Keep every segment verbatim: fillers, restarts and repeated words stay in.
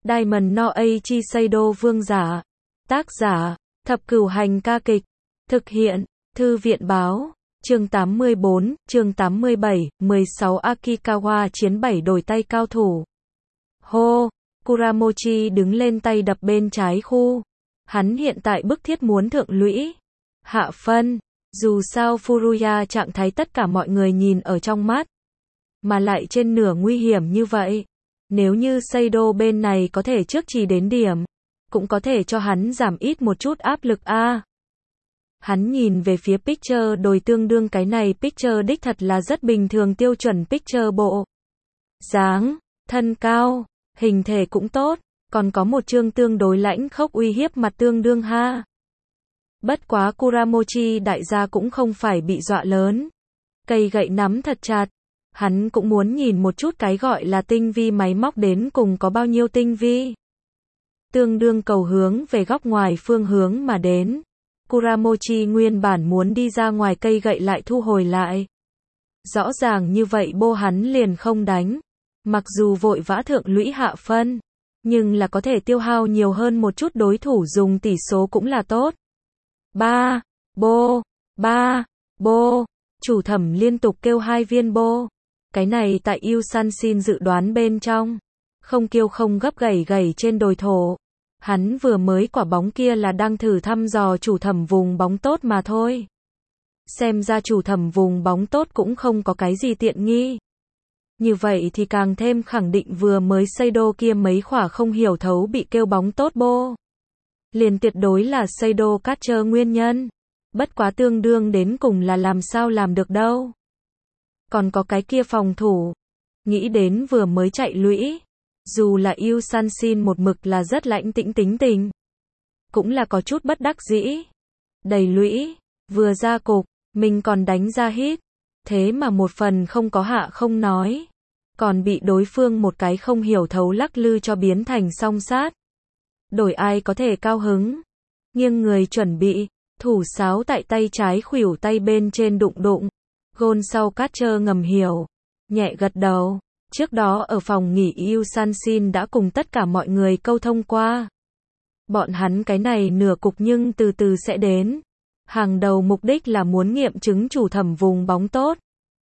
Diamond no Eiichi Seido vương giả. Tác giả, Thập Cửu Hành ca kịch. Thực hiện, Thư viện báo. Chương tám mươi bốn, chương tám mươi bảy, mười sáu Akikawa chiến bảy đổi tay cao thủ. Hô, Kuramochi đứng lên tay đập bên trái khu. Hắn hiện tại bức thiết muốn thượng lũy. Hạ phân, dù sao Furuya trạng thái tất cả mọi người nhìn ở trong mắt. Mà lại trên nửa nguy hiểm như vậy. Nếu như Seido bên này có thể trước trì đến điểm, cũng có thể cho hắn giảm ít một chút áp lực a. À. Hắn nhìn về phía picture đồi tương đương cái này picture đích thật là rất bình thường tiêu chuẩn picture bộ. Dáng, thân cao, hình thể cũng tốt, còn có một chương tương đối lãnh khốc uy hiếp mặt tương đương ha. Bất quá Kuramochi đại gia cũng không phải bị dọa lớn. Cây gậy nắm thật chặt. Hắn cũng muốn nhìn một chút cái gọi là tinh vi máy móc đến cùng có bao nhiêu tinh vi. Tương đương cầu hướng về góc ngoài phương hướng mà đến. Kuramochi nguyên bản muốn đi ra ngoài cây gậy lại thu hồi lại. Rõ ràng như vậy bô hắn liền không đánh. Mặc dù vội vã thượng lũy hạ phân, nhưng là có thể tiêu hao nhiều hơn một chút đối thủ dùng tỷ số cũng là tốt. Ba, bô, ba, bô, chủ thẩm liên tục kêu hai viên bô. Cái này tại Yusanshin dự đoán bên trong. Không kêu không gấp gẩy gẩy trên đồi thổ. Hắn vừa mới quả bóng kia là đang thử thăm dò chủ thẩm vùng bóng tốt mà thôi. Xem ra chủ thẩm vùng bóng tốt cũng không có cái gì tiện nghi. Như vậy thì càng thêm khẳng định vừa mới Seido kia mấy khỏa không hiểu thấu bị kêu bóng tốt bô. Liền tuyệt đối là Seido catcher nguyên nhân. Bất quá tương đương đến cùng là làm sao làm được đâu. Còn có cái kia phòng thủ. Nghĩ đến vừa mới chạy lũy. Dù là Yusanshin một mực là rất lãnh tĩnh tính tình. Cũng là có chút bất đắc dĩ. Đầy lũy. Vừa ra cục. Mình còn đánh ra hit. Thế mà một phần không có hạ không nói. Còn bị đối phương một cái không hiểu thấu lắc lư cho biến thành song sát. Đổi ai có thể cao hứng. Nghiêng người chuẩn bị. Thủ sáo tại tay trái khuỷu tay bên trên đụng đụng. Gôn sau catcher ngầm hiểu. Nhẹ gật đầu. Trước đó ở phòng nghỉ Yusanshin đã cùng tất cả mọi người câu thông qua. Bọn hắn cái này nửa cục nhưng từ từ sẽ đến. Hàng đầu mục đích là muốn nghiệm chứng chủ thẩm vùng bóng tốt.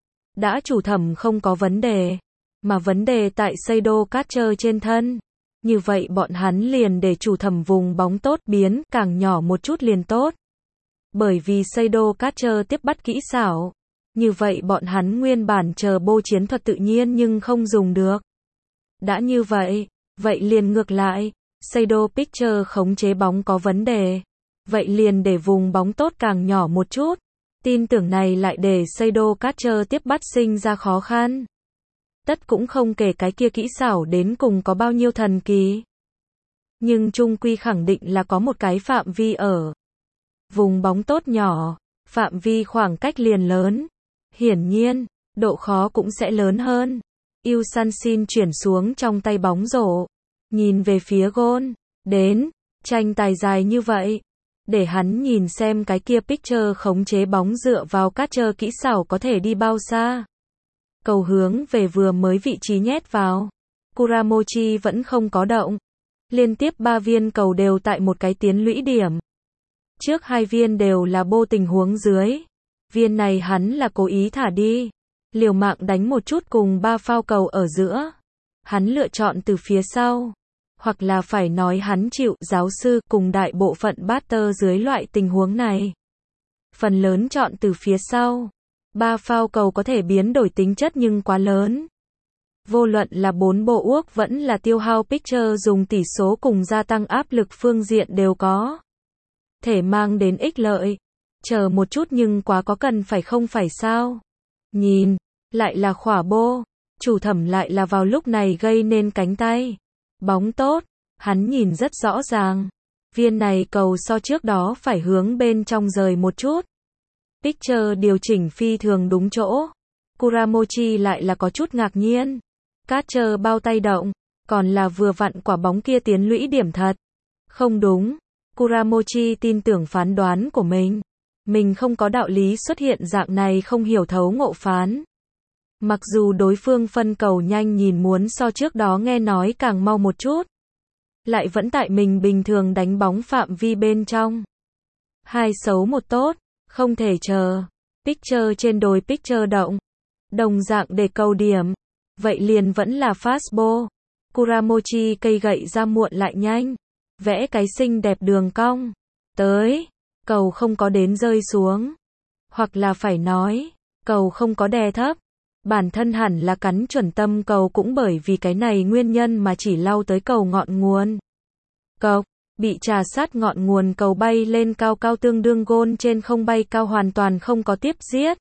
Đã chủ thẩm không có vấn đề. Mà vấn đề tại Seido catcher trên thân. Như vậy bọn hắn liền để chủ thẩm vùng bóng tốt biến càng nhỏ một chút liền tốt. Bởi vì Seido catcher tiếp bắt kỹ xảo. Như vậy bọn hắn nguyên bản chờ bô chiến thuật tự nhiên nhưng không dùng được. Đã như vậy, vậy liền ngược lại, Seido pitcher khống chế bóng có vấn đề. Vậy liền để vùng bóng tốt càng nhỏ một chút. Tin tưởng này lại để Seido catcher tiếp bắt sinh ra khó khăn. Tất cũng không kể cái kia kỹ xảo đến cùng có bao nhiêu thần kỳ. Nhưng chung quy khẳng định là có một cái phạm vi ở. Vùng bóng tốt nhỏ, phạm vi khoảng cách liền lớn. Hiển nhiên, độ khó cũng sẽ lớn hơn. Yusanshin chuyển xuống trong tay bóng rổ. Nhìn về phía gôn. Đến, tranh tài dài như vậy. Để hắn nhìn xem cái kia pitcher khống chế bóng dựa vào catcher kỹ xảo có thể đi bao xa. Cầu hướng về vừa mới vị trí nhét vào. Kuramochi vẫn không có động. Liên tiếp ba viên cầu đều tại một cái tiến lũy điểm. Trước hai viên đều là bô tình huống dưới. Viên này hắn là cố ý thả đi. Liều mạng đánh một chút cùng ba phao cầu ở giữa. Hắn lựa chọn từ phía sau. Hoặc là phải nói hắn chịu giáo sư cùng đại bộ phận batter dưới loại tình huống này. Phần lớn chọn từ phía sau. Ba phao cầu có thể biến đổi tính chất nhưng quá lớn. Vô luận là bốn bộ uốc vẫn là tiêu hao pitcher dùng tỷ số cùng gia tăng áp lực phương diện đều có. Thể mang đến ích lợi. Chờ một chút nhưng quá có cần phải không phải sao. Nhìn, lại là khỏa bô. Chủ thẩm lại là vào lúc này gây nên cánh tay. Bóng tốt, hắn nhìn rất rõ ràng. Viên này cầu so trước đó phải hướng bên trong rời một chút. Pitcher điều chỉnh phi thường đúng chỗ. Kuramochi lại là có chút ngạc nhiên. Catcher bao tay động, còn là vừa vặn quả bóng kia tiến lũy điểm thật. Không đúng. Kuramochi tin tưởng phán đoán của mình. Mình không có đạo lý xuất hiện dạng này không hiểu thấu ngộ phán. Mặc dù đối phương phân cầu nhanh nhìn muốn so trước đó nghe nói càng mau một chút. lại vẫn tại mình bình thường đánh bóng phạm vi bên trong. Hai xấu một tốt, không thể chờ. Pitcher trên đồi pitcher động. Đồng dạng để cầu điểm. Vậy liền vẫn là fastball. Kuramochi cây gậy ra muộn lại nhanh. Vẽ cái xinh đẹp đường cong. Tới. Cầu không có đến rơi xuống. Hoặc là phải nói, cầu không có đè thấp. Bản thân hẳn là cắn chuẩn tâm cầu cũng bởi vì cái này nguyên nhân mà chỉ lau tới cầu ngọn nguồn. Cộc, bị trà sát ngọn nguồn cầu bay lên cao cao tương đương gôn trên không bay cao hoàn toàn không có tiếp giết.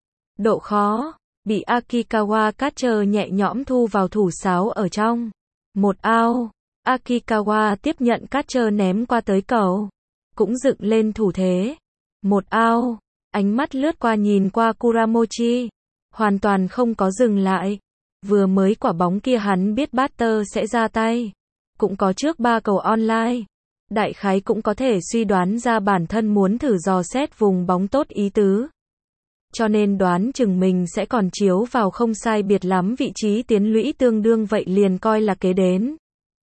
Độ khó, bị Akikawa catcher nhẹ nhõm thu vào thủ sáo ở trong. Một out, Akikawa tiếp nhận catcher ném qua tới cầu. Cũng dựng lên thủ thế. Một out, ánh mắt lướt qua nhìn qua Kuramochi. Hoàn toàn không có dừng lại. Vừa mới quả bóng kia hắn biết batter sẽ ra tay. Cũng có trước ba cầu online. Đại khái cũng có thể suy đoán ra bản thân muốn thử dò xét vùng bóng tốt ý tứ. Cho nên đoán chừng mình sẽ còn chiếu vào không sai biệt lắm vị trí tiến lũy tương đương vậy liền coi là kế đến.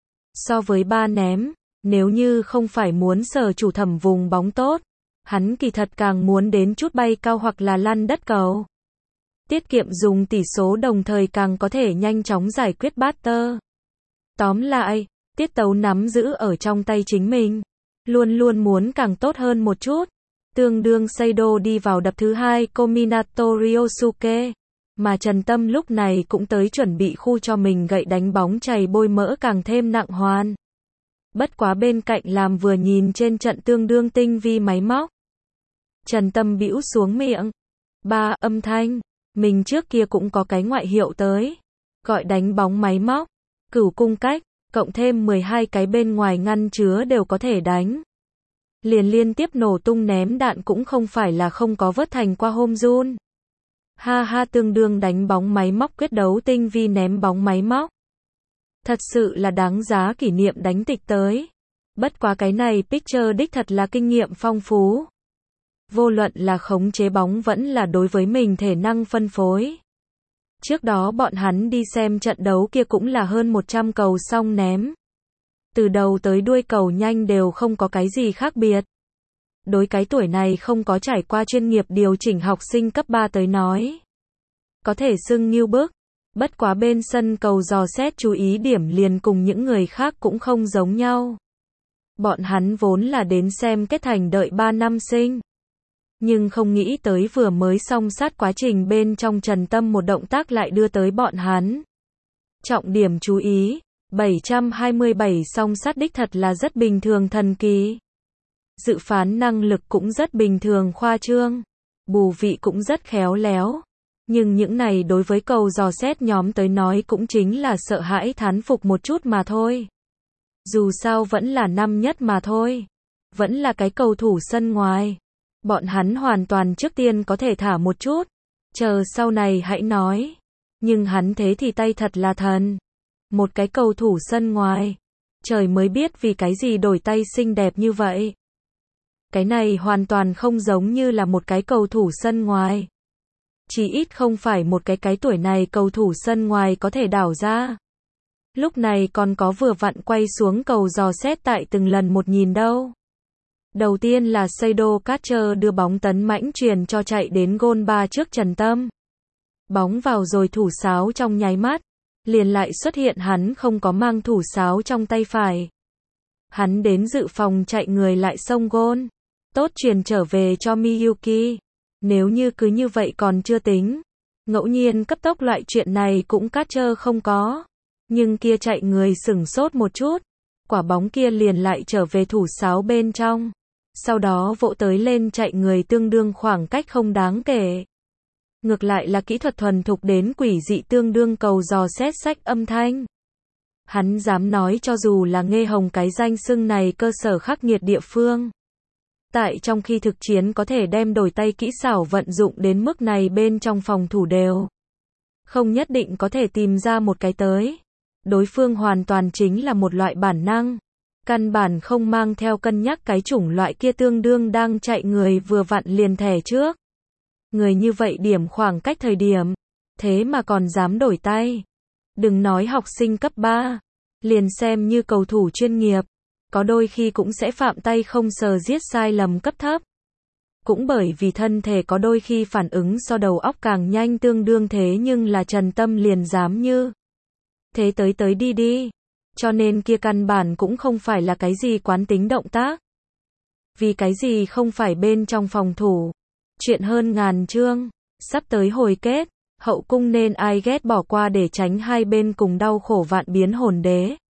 So với ba ném, nếu như không phải muốn sở chủ thẩm vùng bóng tốt, hắn kỳ thật càng muốn đến chút bay cao hoặc là lăn đất cầu. Tiết kiệm dùng tỷ số đồng thời càng có thể nhanh chóng giải quyết batter. Tóm lại, tiết tấu nắm giữ ở trong tay chính mình. Luôn luôn muốn càng tốt hơn một chút. Tương đương Seido đi vào đập thứ hai Kominato Ryosuke. Mà Trần Tâm lúc này cũng tới chuẩn bị khu cho mình gậy đánh bóng chày bôi mỡ càng thêm nặng hoàn. Bất quá bên cạnh làm vừa nhìn trên trận tương đương tinh vi máy móc. Trần Tâm bĩu xuống miệng. Ba âm thanh. Mình trước kia cũng có cái ngoại hiệu tới. Gọi đánh bóng máy móc. Cửu cung cách. Cộng thêm mười hai cái bên ngoài ngăn chứa đều có thể đánh. Liền liên tiếp nổ tung ném đạn cũng không phải là không có vớt thành qua hôm run. Ha ha tương đương đánh bóng máy móc quyết đấu tinh vi ném bóng máy móc. Thật sự là đáng giá kỷ niệm đánh tịch tới. Bất quá cái này pitcher đích thật là kinh nghiệm phong phú. Vô luận là khống chế bóng vẫn là đối với mình thể năng phân phối. Trước đó bọn hắn đi xem trận đấu kia cũng là hơn một trăm cầu xong ném. Từ đầu tới đuôi cầu nhanh đều không có cái gì khác biệt. Đối cái tuổi này không có trải qua chuyên nghiệp điều chỉnh học sinh cấp ba tới nói. Có thể xưng nghiêu bức. Bất quá bên sân cầu dò xét chú ý điểm liền cùng những người khác cũng không giống nhau. Bọn hắn vốn là đến xem kết thành đợi ba năm sinh. Nhưng không nghĩ tới vừa mới xong sát quá trình bên trong Trần Tâm một động tác lại đưa tới bọn hắn. Trọng điểm chú ý, bảy trăm hai mươi bảy song sát đích thật là rất bình thường thần kỳ. Dự phán năng lực cũng rất bình thường khoa trương. Bù vị cũng rất khéo léo. Nhưng những này đối với cầu dò xét nhóm tới nói cũng chính là sợ hãi thán phục một chút mà thôi. Dù sao vẫn là năm nhất mà thôi. Vẫn là cái cầu thủ sân ngoài. Bọn hắn hoàn toàn trước tiên có thể thả một chút. Chờ sau này hãy nói. Nhưng hắn thế thì tay thật là thần. Một cái cầu thủ sân ngoài. Trời mới biết vì cái gì đổi tay xinh đẹp như vậy. Cái này hoàn toàn không giống như là một cái cầu thủ sân ngoài. Chỉ ít không phải một cái cái tuổi này cầu thủ sân ngoài có thể đảo ra. Lúc này còn có vừa vặn quay xuống cầu dò xét tại từng lần một nhìn đâu. Đầu tiên là Seido catcher đưa bóng tấn mãnh truyền cho chạy đến gôn ba trước Trần Tâm. Bóng vào rồi thủ sáo trong nháy mắt. Liền lại xuất hiện hắn không có mang thủ sáo trong tay phải. Hắn đến dự phòng chạy người lại xông gôn. Tốt truyền trở về cho Miyuki. Nếu như cứ như vậy còn chưa tính. Ngẫu nhiên cấp tốc loại chuyện này cũng catcher không có. Nhưng kia chạy người sửng sốt một chút. Quả bóng kia liền lại trở về thủ sáo bên trong. Sau đó vỗ tới lên chạy người tương đương khoảng cách không đáng kể. Ngược lại là kỹ thuật thuần thục đến quỷ dị tương đương cầu dò xét sách âm thanh. Hắn dám nói cho dù là Nghê Hồng cái danh xưng này cơ sở khắc nghiệt địa phương. Tại trong khi thực chiến có thể đem đổi tay kỹ xảo vận dụng đến mức này bên trong phòng thủ đều. Không nhất định có thể tìm ra một cái tới. Đối phương hoàn toàn chính là một loại bản năng. Căn bản không mang theo cân nhắc cái chủng loại kia tương đương đang chạy người vừa vặn liền thẻ trước. Người như vậy điểm khoảng cách thời điểm. Thế mà còn dám đổi tay. Đừng nói học sinh cấp ba. liền xem như cầu thủ chuyên nghiệp, có đôi khi cũng sẽ phạm tay không sờ giết sai lầm cấp thấp. Cũng bởi vì thân thể có đôi khi phản ứng so đầu óc càng nhanh tương đương thế nhưng là Trần Tâm liền dám như thế tới tới đi đi. Cho nên kia căn bản cũng không phải là cái gì quán tính động tác. Vì cái gì không phải bên trong phòng thủ. Chuyện hơn ngàn chương, sắp tới hồi kết, hậu cung nên ai ghét bỏ qua để tránh hai bên cùng đau khổ vạn biến hồn đế.